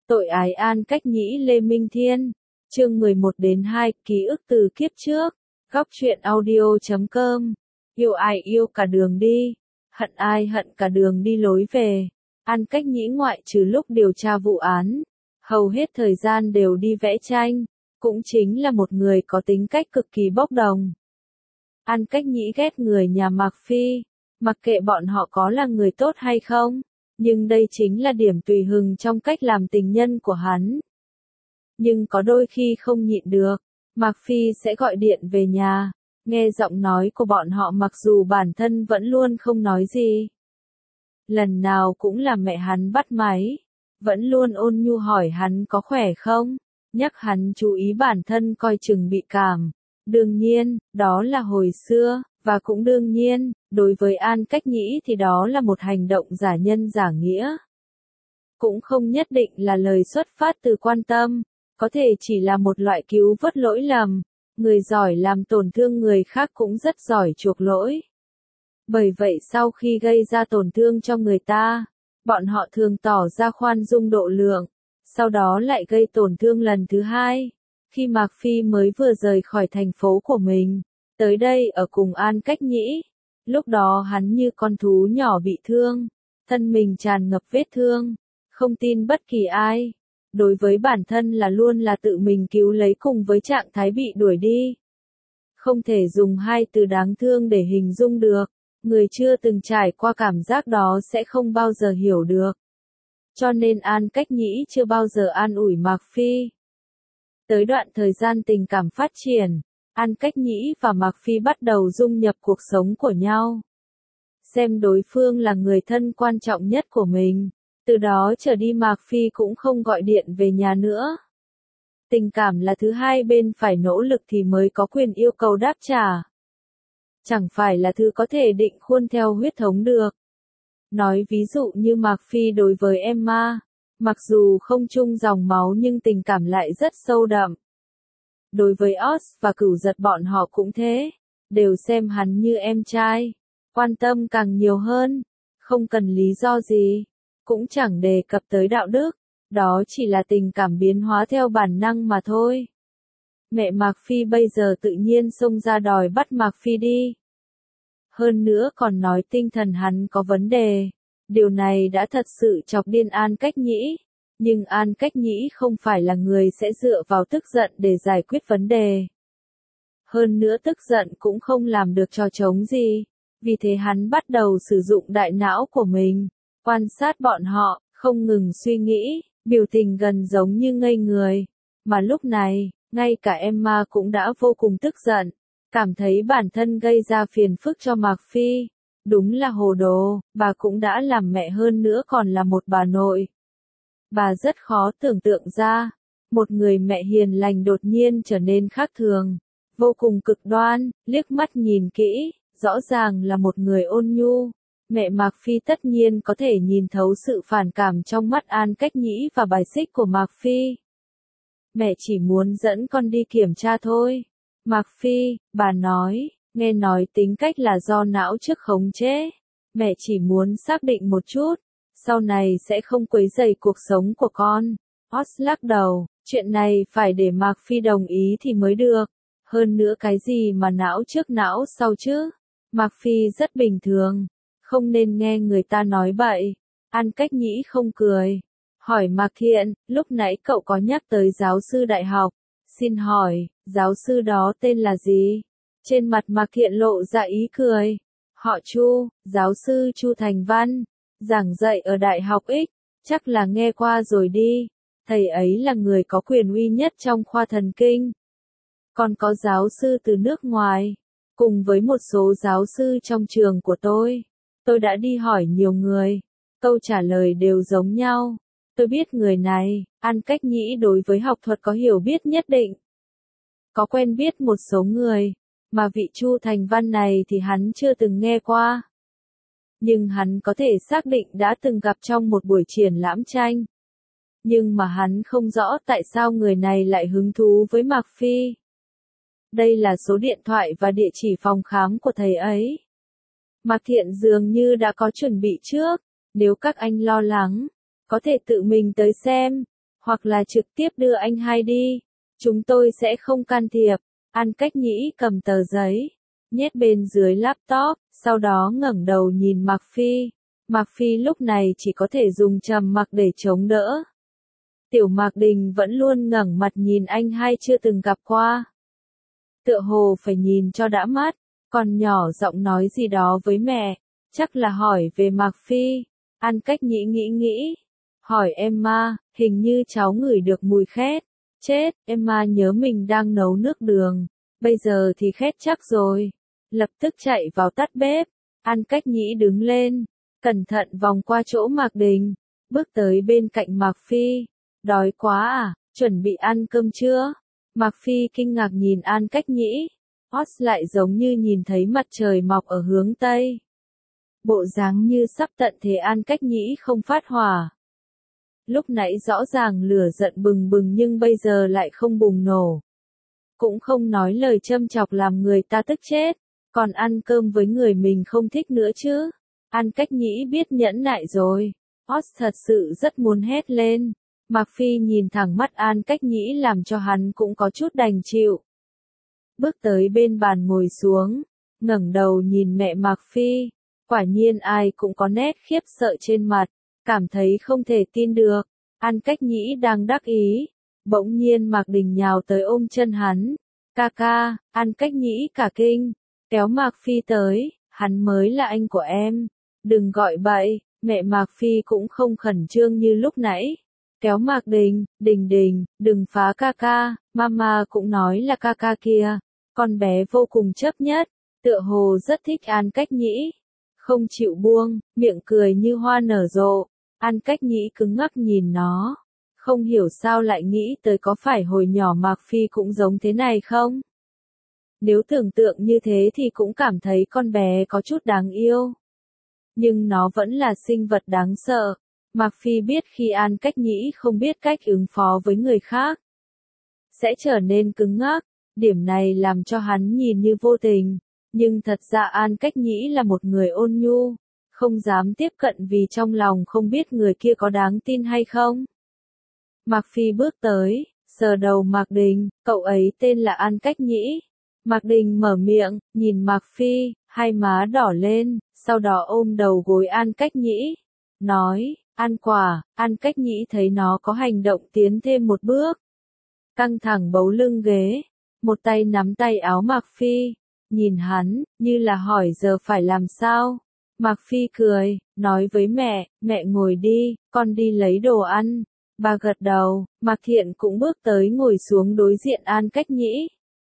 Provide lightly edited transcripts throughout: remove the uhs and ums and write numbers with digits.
Tội ái An Cách Nhĩ Lê Minh Thiên. Chương 11-2, ký ức từ kiếp trước. Góc truyện audio.com. Yêu ai yêu cả đường đi, hận ai hận cả đường đi lối về. An Cách Nhĩ ngoại trừ lúc điều tra vụ án, hầu hết thời gian đều đi vẽ tranh, cũng chính là một người có tính cách cực kỳ bốc đồng. An Cách Nhĩ ghét người nhà Mạc Phi, mặc kệ bọn họ có là người tốt hay không, nhưng đây chính là điểm tùy hứng trong cách làm tình nhân của hắn. Nhưng có đôi khi không nhịn được, Mạc Phi sẽ gọi điện về nhà, nghe giọng nói của bọn họ mặc dù bản thân vẫn luôn không nói gì. Lần nào cũng là mẹ hắn bắt máy, vẫn luôn ôn nhu hỏi hắn có khỏe không, nhắc hắn chú ý bản thân coi chừng bị cảm. Đương nhiên, đó là hồi xưa, và cũng đương nhiên, đối với An Cách Nhĩ thì đó là một hành động giả nhân giả nghĩa. Cũng không nhất định là lời xuất phát từ quan tâm, có thể chỉ là một loại cứu vớt lỗi lầm. Người giỏi làm tổn thương người khác cũng rất giỏi chuộc lỗi. Bởi vậy sau khi gây ra tổn thương cho người ta, bọn họ thường tỏ ra khoan dung độ lượng, sau đó lại gây tổn thương lần thứ hai. Khi Mạc Phi mới vừa rời khỏi thành phố của mình, tới đây ở cùng An Cách Nhĩ, lúc đó hắn như con thú nhỏ bị thương, thân mình tràn ngập vết thương, không tin bất kỳ ai. Đối với bản thân là luôn là tự mình cứu lấy cùng với trạng thái bị đuổi đi. Không thể dùng hai từ đáng thương để hình dung được, người chưa từng trải qua cảm giác đó sẽ không bao giờ hiểu được. Cho nên An Cách Nhĩ chưa bao giờ an ủi Mạc Phi. Tới đoạn thời gian tình cảm phát triển, An Cách Nhĩ và Mạc Phi bắt đầu dung nhập cuộc sống của nhau. Xem đối phương là người thân quan trọng nhất của mình. Từ đó trở đi Mạc Phi cũng không gọi điện về nhà nữa. Tình cảm là thứ hai bên phải nỗ lực thì mới có quyền yêu cầu đáp trả. Chẳng phải là thứ có thể định khuôn theo huyết thống được. Nói ví dụ như Mạc Phi đối với Emma, mặc dù không chung dòng máu nhưng tình cảm lại rất sâu đậm. Đối với Oz và Cửu Giật bọn họ cũng thế, đều xem hắn như em trai, quan tâm càng nhiều hơn, không cần lý do gì. Cũng chẳng đề cập tới đạo đức, đó chỉ là tình cảm biến hóa theo bản năng mà thôi. Mẹ Mạc Phi bây giờ tự nhiên xông ra đòi bắt Mạc Phi đi. Hơn nữa còn nói tinh thần hắn có vấn đề. Điều này đã thật sự chọc điên An Cách Nhĩ. Nhưng An Cách Nhĩ không phải là người sẽ dựa vào tức giận để giải quyết vấn đề. Hơn nữa tức giận cũng không làm được trò trống gì. Vì thế hắn bắt đầu sử dụng đại não của mình. Quan sát bọn họ, không ngừng suy nghĩ, biểu tình gần giống như ngây người. Mà lúc này, ngay cả Emma cũng đã vô cùng tức giận, cảm thấy bản thân gây ra phiền phức cho Mạc Phi. Đúng là hồ đồ, bà cũng đã làm mẹ hơn nữa còn là một bà nội. Bà rất khó tưởng tượng ra, một người mẹ hiền lành đột nhiên trở nên khác thường, vô cùng cực đoan, liếc mắt nhìn kỹ, rõ ràng là một người ôn nhu. Mẹ Mạc Phi tất nhiên có thể nhìn thấu sự phản cảm trong mắt An Cách Nhĩ và bài xích của Mạc Phi. Mẹ chỉ muốn dẫn con đi kiểm tra thôi. Mạc Phi, bà nói, nghe nói tính cách là do não trước khống chế. Mẹ chỉ muốn xác định một chút, sau này sẽ không quấy rầy cuộc sống của con. Oz lắc đầu, chuyện này phải để Mạc Phi đồng ý thì mới được. Hơn nữa cái gì mà não trước não sau chứ? Mạc Phi rất bình thường. Không nên nghe người ta nói bậy. An Cách Nhĩ không cười. Hỏi Mạc Thiện, lúc nãy cậu có nhắc tới giáo sư đại học. Xin hỏi, giáo sư đó tên là gì? Trên mặt Mạc Thiện lộ ra ý cười. Họ Chu, giáo sư Chu Thành Văn. Giảng dạy ở Đại học X. Chắc là nghe qua rồi đi. Thầy ấy là người có quyền uy nhất trong khoa thần kinh. Còn có giáo sư từ nước ngoài. Cùng với một số giáo sư trong trường của tôi đã đi hỏi nhiều người, câu trả lời đều giống nhau. Tôi biết người này, An Cách Nhĩ đối với học thuật có hiểu biết nhất định. Có quen biết một số người, mà vị Chu Thành Văn này thì hắn chưa từng nghe qua. Nhưng hắn có thể xác định đã từng gặp trong một buổi triển lãm tranh. Nhưng mà hắn không rõ tại sao người này lại hứng thú với Mạc Phi. Đây là số điện thoại và địa chỉ phòng khám của thầy ấy. Mạc Thiện dường như đã có chuẩn bị trước, nếu các anh lo lắng, có thể tự mình tới xem, hoặc là trực tiếp đưa anh hai đi. Chúng tôi sẽ không can thiệp. An Cách Nhĩ cầm tờ giấy, nhét bên dưới laptop, sau đó ngẩng đầu nhìn Mạc Phi. Mạc Phi lúc này chỉ có thể dùng trầm mặc để chống đỡ. Tiểu Mạc Đình vẫn luôn ngẩng mặt nhìn anh hai chưa từng gặp qua. Tựa hồ phải nhìn cho đã mắt, còn nhỏ giọng nói gì đó với mẹ, chắc là hỏi về Mạc Phi. An Cách Nhĩ nghĩ, hỏi Emma, hình như cháu ngửi được mùi khét. Chết, Emma nhớ mình đang nấu nước đường, bây giờ thì khét chắc rồi. Lập tức chạy vào tắt bếp. An Cách Nhĩ đứng lên, cẩn thận vòng qua chỗ Mạc Đình, bước tới bên cạnh Mạc Phi. Đói quá à, chuẩn bị ăn cơm chưa? Mạc Phi kinh ngạc nhìn An Cách Nhĩ. Oz lại giống như nhìn thấy mặt trời mọc ở hướng Tây. Bộ dáng như sắp tận thế. An Cách Nhĩ không phát hỏa. Lúc nãy rõ ràng lửa giận bừng bừng nhưng bây giờ lại không bùng nổ. Cũng không nói lời châm chọc làm người ta tức chết, còn ăn cơm với người mình không thích nữa chứ. An Cách Nhĩ biết nhẫn nại rồi. Oz thật sự rất muốn hét lên. Mạc Phi nhìn thẳng mắt An Cách Nhĩ làm cho hắn cũng có chút đành chịu. Bước tới bên bàn ngồi xuống, ngẩng đầu nhìn mẹ Mạc Phi. Quả nhiên ai cũng có nét khiếp sợ trên mặt, cảm thấy không thể tin được. An Cách Nhĩ đang đắc ý, bỗng nhiên Mạc Đình nhào tới ôm chân hắn. Ca ca, An Cách Nhĩ cả kinh, kéo Mạc Phi tới, hắn mới là anh của em. Đừng gọi bậy, mẹ Mạc Phi cũng không khẩn trương như lúc nãy. Kéo Mạc Đình, Đình, đừng phá ca ca, mama cũng nói là ca ca kia. Con bé vô cùng chấp nhất, tựa hồ rất thích An Cách Nhĩ. Không chịu buông, miệng cười như hoa nở rộ. An Cách Nhĩ cứng ngắc nhìn nó. Không hiểu sao lại nghĩ tới có phải hồi nhỏ Mạc Phi cũng giống thế này không? Nếu tưởng tượng như thế thì cũng cảm thấy con bé có chút đáng yêu. Nhưng nó vẫn là sinh vật đáng sợ. Mạc Phi biết khi An Cách Nhĩ không biết cách ứng phó với người khác, sẽ trở nên cứng ngắc. Điểm này làm cho hắn nhìn như vô tình. Nhưng thật ra An Cách Nhĩ là một người ôn nhu, không dám tiếp cận vì trong lòng không biết người kia có đáng tin hay không. Mạc Phi bước tới, sờ đầu Mạc Đình, cậu ấy tên là An Cách Nhĩ. Mạc Đình mở miệng, nhìn Mạc Phi, hai má đỏ lên, sau đó ôm đầu gối An Cách Nhĩ, nói, ăn quả. An Cách Nhĩ thấy nó có hành động tiến thêm một bước, căng thẳng bấu lưng ghế, một tay nắm tay áo Mạc Phi, nhìn hắn, như là hỏi giờ phải làm sao. Mạc Phi cười, nói với mẹ ngồi đi, con đi lấy đồ ăn. Bà gật đầu, Mạc Thiện cũng bước tới ngồi xuống đối diện An Cách Nhĩ.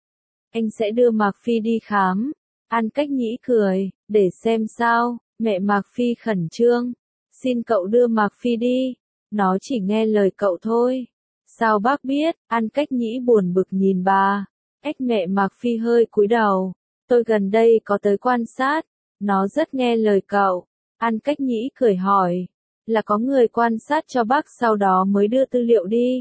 Anh sẽ đưa Mạc Phi đi khám. An Cách Nhĩ cười, để xem sao. Mẹ Mạc Phi khẩn trương, xin cậu đưa Mạc Phi đi. Nó chỉ nghe lời cậu thôi. Sao bác biết? An Cách Nhĩ buồn bực nhìn bà. Mẹ Mạc Phi hơi cúi đầu. Tôi gần đây có tới quan sát. Nó rất nghe lời cậu. An Cách Nhĩ cười hỏi. Là có người quan sát cho bác sau đó mới đưa tư liệu đi.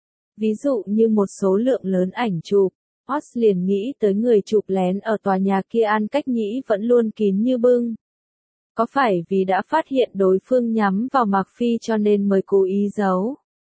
Ví dụ như một số lượng lớn ảnh chụp. Oz liền nghĩ tới người chụp lén ở tòa nhà kia. An Cách Nhĩ vẫn luôn kín như bưng. Có phải vì đã phát hiện đối phương nhắm vào Mạc Phi cho nên mới cố ý giấu?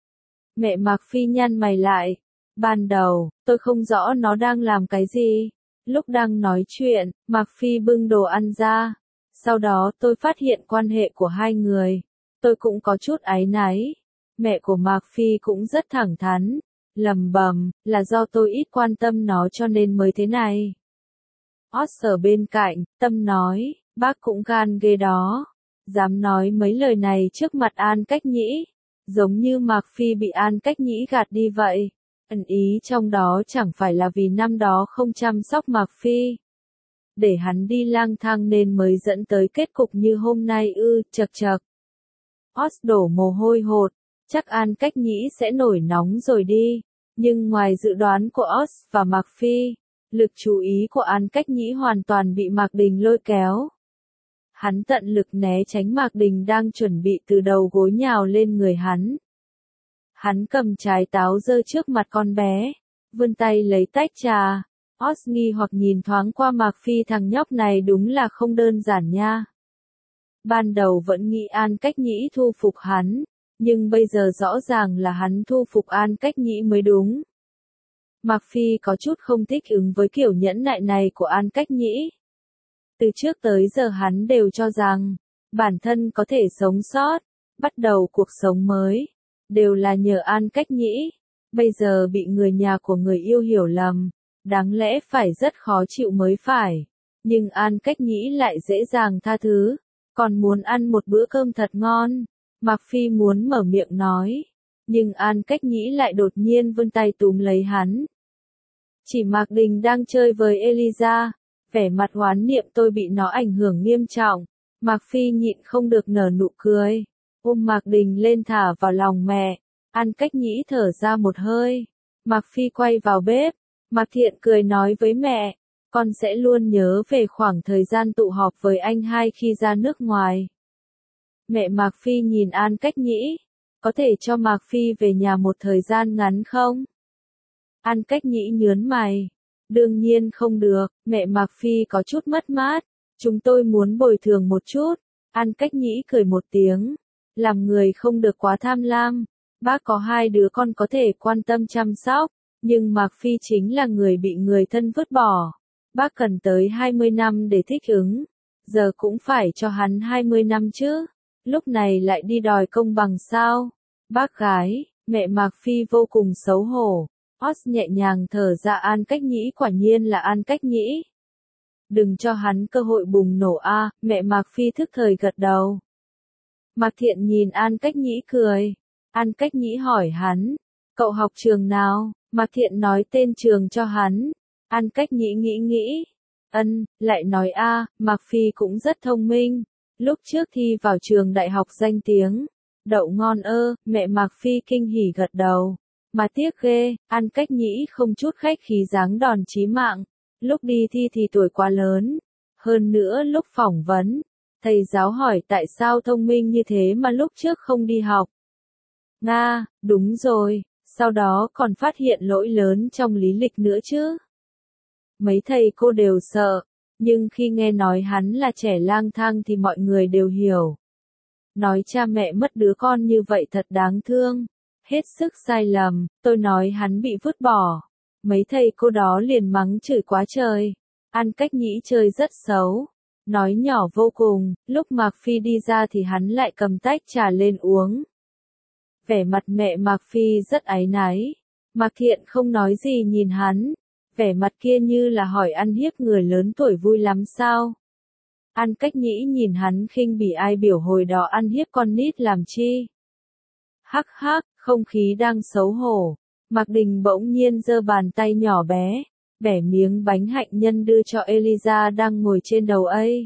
Mẹ Mạc Phi nhăn mày lại. Ban đầu, tôi không rõ nó đang làm cái gì. Lúc đang nói chuyện, Mạc Phi bưng đồ ăn ra. Sau đó tôi phát hiện quan hệ của hai người. Tôi cũng có chút áy náy. Mẹ của Mạc Phi cũng rất thẳng thắn. Lầm bầm, là do tôi ít quan tâm nó cho nên mới thế này. Oz ở bên cạnh, Tâm nói, bác cũng gan ghê đó. Dám nói mấy lời này trước mặt An Cách Nhĩ. Giống như Mạc Phi bị An Cách Nhĩ gạt đi vậy. Ẩn ý trong đó chẳng phải là vì năm đó không chăm sóc Mạc Phi. Để hắn đi lang thang nên mới dẫn tới kết cục như hôm nay ư, chật chật. Oz đổ mồ hôi hột, chắc An Cách Nhĩ sẽ nổi nóng rồi đi. Nhưng ngoài dự đoán của Oz và Mạc Phi, lực chú ý của An Cách Nhĩ hoàn toàn bị Mạc Đình lôi kéo. Hắn tận lực né tránh Mạc Đình đang chuẩn bị từ đầu gối nhào lên người hắn. Hắn cầm trái táo giơ trước mặt con bé, vươn tay lấy tách trà. Oz nghi hoặc nhìn thoáng qua Mạc Phi, thằng nhóc này đúng là không đơn giản nha. Ban đầu vẫn nghĩ An Cách Nhĩ thu phục hắn, nhưng bây giờ rõ ràng là hắn thu phục An Cách Nhĩ mới đúng. Mạc Phi có chút không thích ứng với kiểu nhẫn nại này của An Cách Nhĩ. Từ trước tới giờ hắn đều cho rằng, bản thân có thể sống sót, bắt đầu cuộc sống mới, đều là nhờ An Cách Nhĩ. Bây giờ bị người nhà của người yêu hiểu lầm, đáng lẽ phải rất khó chịu mới phải. Nhưng An Cách Nhĩ lại dễ dàng tha thứ, còn muốn ăn một bữa cơm thật ngon. Mạc Phi muốn mở miệng nói, nhưng An Cách Nhĩ lại đột nhiên vươn tay túm lấy hắn. Chỉ Mạc Đình đang chơi với Eliza, vẻ mặt hoán niệm tôi bị nó ảnh hưởng nghiêm trọng. Mạc Phi nhịn không được nở nụ cười, ôm Mạc Đình lên thả vào lòng mẹ. An Cách Nhĩ thở ra một hơi. Mạc Phi quay vào bếp. Mạc Thiện cười nói với mẹ, con sẽ luôn nhớ về khoảng thời gian tụ họp với anh hai khi ra nước ngoài. Mẹ Mạc Phi nhìn An Cách Nhĩ, có thể cho Mạc Phi về nhà một thời gian ngắn không? An Cách Nhĩ nhớn mày. Đương nhiên không được, mẹ Mạc Phi có chút mất mát. Chúng tôi muốn bồi thường một chút. An Cách Nhĩ cười một tiếng. Làm người không được quá tham lam. Bác có 2 đứa con có thể quan tâm chăm sóc. Nhưng Mạc Phi chính là người bị người thân vứt bỏ. Bác cần tới 20 năm để thích ứng. Giờ cũng phải cho hắn 20 năm chứ. Lúc này lại đi đòi công bằng sao? Bác gái, mẹ Mạc Phi vô cùng xấu hổ. Oz nhẹ nhàng thở ra. An Cách Nhĩ quả nhiên là An Cách Nhĩ. Đừng cho hắn cơ hội bùng nổ a. Mẹ Mạc Phi thức thời gật đầu. Mạc Thiện nhìn An Cách Nhĩ cười. An Cách Nhĩ hỏi hắn, cậu học trường nào? Mạc Thiện nói tên trường cho hắn. An Cách Nhĩ nghĩ. Lại nói Mạc Phi cũng rất thông minh. Lúc trước thi vào trường đại học danh tiếng. Đậu ngon mẹ Mạc Phi kinh hỉ gật đầu. Mà tiếc ghê, An Cách Nhĩ không chút khách khí giáng đòn chí mạng. Lúc đi thi thì tuổi quá lớn. Hơn nữa lúc phỏng vấn, thầy giáo hỏi tại sao thông minh như thế mà lúc trước không đi học. Nga, đúng rồi, sau đó còn phát hiện lỗi lớn trong lý lịch nữa chứ. Mấy thầy cô đều sợ, nhưng khi nghe nói hắn là trẻ lang thang thì mọi người đều hiểu. Nói cha mẹ mất đứa con như vậy thật đáng thương. Hết sức sai lầm, tôi nói hắn bị vứt bỏ. Mấy thầy cô đó liền mắng chửi quá trời. An Cách Nhĩ chơi rất xấu. Nói nhỏ vô cùng, lúc Mạc Phi đi ra thì hắn lại cầm tách trà lên uống. Vẻ mặt mẹ Mạc Phi rất áy náy. Mạc Thiện không nói gì nhìn hắn. Vẻ mặt kia như là hỏi ăn hiếp người lớn tuổi vui lắm sao? An Cách Nhĩ nhìn hắn khinh bỉ ai biểu hồi đó ăn hiếp con nít làm chi? Hắc hắc, không khí đang xấu hổ. Mạc Đình bỗng nhiên giơ bàn tay nhỏ bé, bẻ miếng bánh hạnh nhân đưa cho Eliza đang ngồi trên đầu ấy.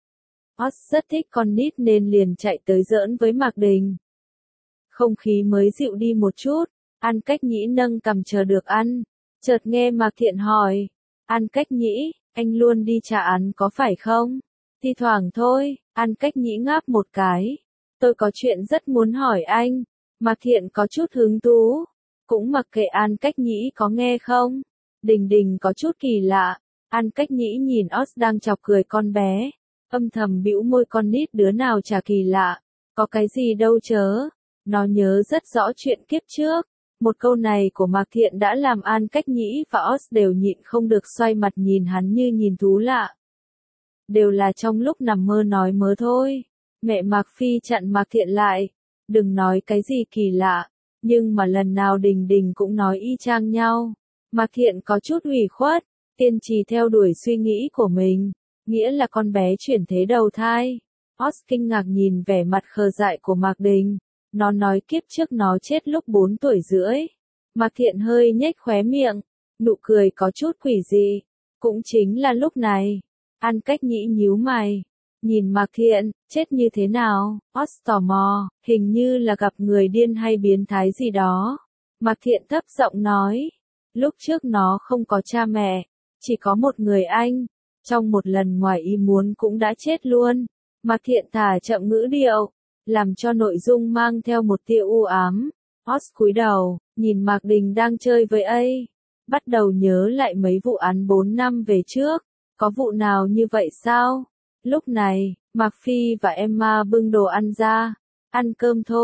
Oz rất thích con nít nên liền chạy tới giỡn với Mạc Đình. Không khí mới dịu đi một chút, An Cách Nhĩ nâng cằm chờ được ăn. Chợt nghe Mạc Thiện hỏi, An Cách Nhĩ, anh luôn đi trả án có phải không? Thi thoảng thôi, An Cách Nhĩ ngáp một cái. Tôi có chuyện rất muốn hỏi anh. Mạc Thiện có chút hứng thú. Cũng mặc kệ An Cách Nhĩ có nghe không. Đình Đình có chút kỳ lạ. An Cách Nhĩ nhìn Oz đang chọc cười con bé. Âm thầm bĩu môi con nít đứa nào chả kỳ lạ. Có cái gì đâu chớ. Nó nhớ rất rõ chuyện kiếp trước. Một câu này của Mạc Thiện đã làm An Cách Nhĩ và Oz đều nhịn không được xoay mặt nhìn hắn như nhìn thú lạ. Đều là trong lúc nằm mơ nói mớ thôi. Mẹ Mạc Phi chặn Mạc Thiện lại. Đừng nói cái gì kỳ lạ. Nhưng mà lần nào Đình Đình cũng nói y chang nhau. Mạc Thiện có chút ủy khuất. Kiên trì theo đuổi suy nghĩ của mình. Nghĩa là con bé chuyển thế đầu thai. Oz kinh ngạc nhìn vẻ mặt khờ dại của Mạc Đình. Nó nói kiếp trước nó chết lúc 4 tuổi rưỡi. Mạc Thiện hơi nhếch khóe miệng. Nụ cười có chút quỷ dị. Cũng chính là lúc này. An Cách Nhĩ nhíu mày. Nhìn Mạc Thiện, chết như thế nào? Oz tò mò, hình như là gặp người điên hay biến thái gì đó. Mạc Thiện thấp giọng nói. Lúc trước nó không có cha mẹ. Chỉ có một người anh. Trong một lần ngoài ý muốn cũng đã chết luôn. Mạc Thiện thả chậm ngữ điệu. Làm cho nội dung mang theo một tia u ám. Oz cúi đầu, nhìn Mạc Đình đang chơi với ấy. Bắt đầu nhớ lại mấy vụ án 4 năm về trước. Có vụ nào như vậy sao? Lúc này, Mạc Phi và Emma bưng đồ ăn ra. Ăn cơm thôi,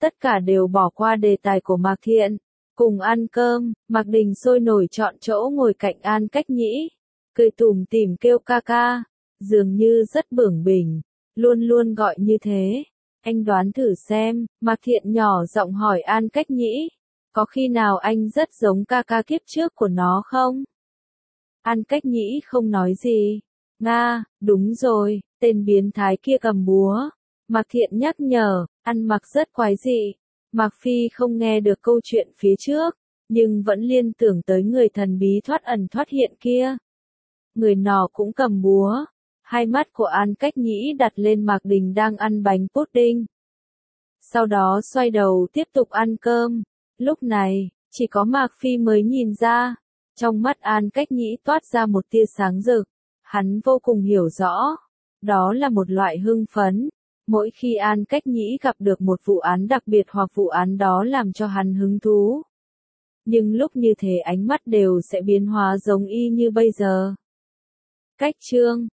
tất cả đều bỏ qua đề tài của Mạc Thiện. Cùng ăn cơm, Mạc Đình sôi nổi chọn chỗ ngồi cạnh An Cách Nhĩ, cười tủm tỉm kêu ca ca, dường như rất bướng bỉnh, luôn luôn gọi như thế. Anh đoán thử xem, Mạc Thiện nhỏ giọng hỏi An Cách Nhĩ, có khi nào anh rất giống ca ca kiếp trước của nó không? An Cách Nhĩ không nói gì. Nga, đúng rồi, tên biến thái kia cầm búa. Mạc Thiện nhắc nhở, ăn mặc rất quái dị. Mạc Phi không nghe được câu chuyện phía trước, nhưng vẫn liên tưởng tới người thần bí thoát ẩn thoát hiện kia. Người nọ cũng cầm búa. Hai mắt của An Cách Nhĩ đặt lên Mạc Đình đang ăn bánh pudding. Sau đó xoay đầu tiếp tục ăn cơm. Lúc này, chỉ có Mạc Phi mới nhìn ra. Trong mắt An Cách Nhĩ toát ra một tia sáng rực. Hắn vô cùng hiểu rõ. Đó là một loại hưng phấn. Mỗi khi An Cách Nhĩ gặp được một vụ án đặc biệt hoặc vụ án đó làm cho hắn hứng thú. Nhưng lúc như thế ánh mắt đều sẽ biến hóa giống y như bây giờ. Cách chương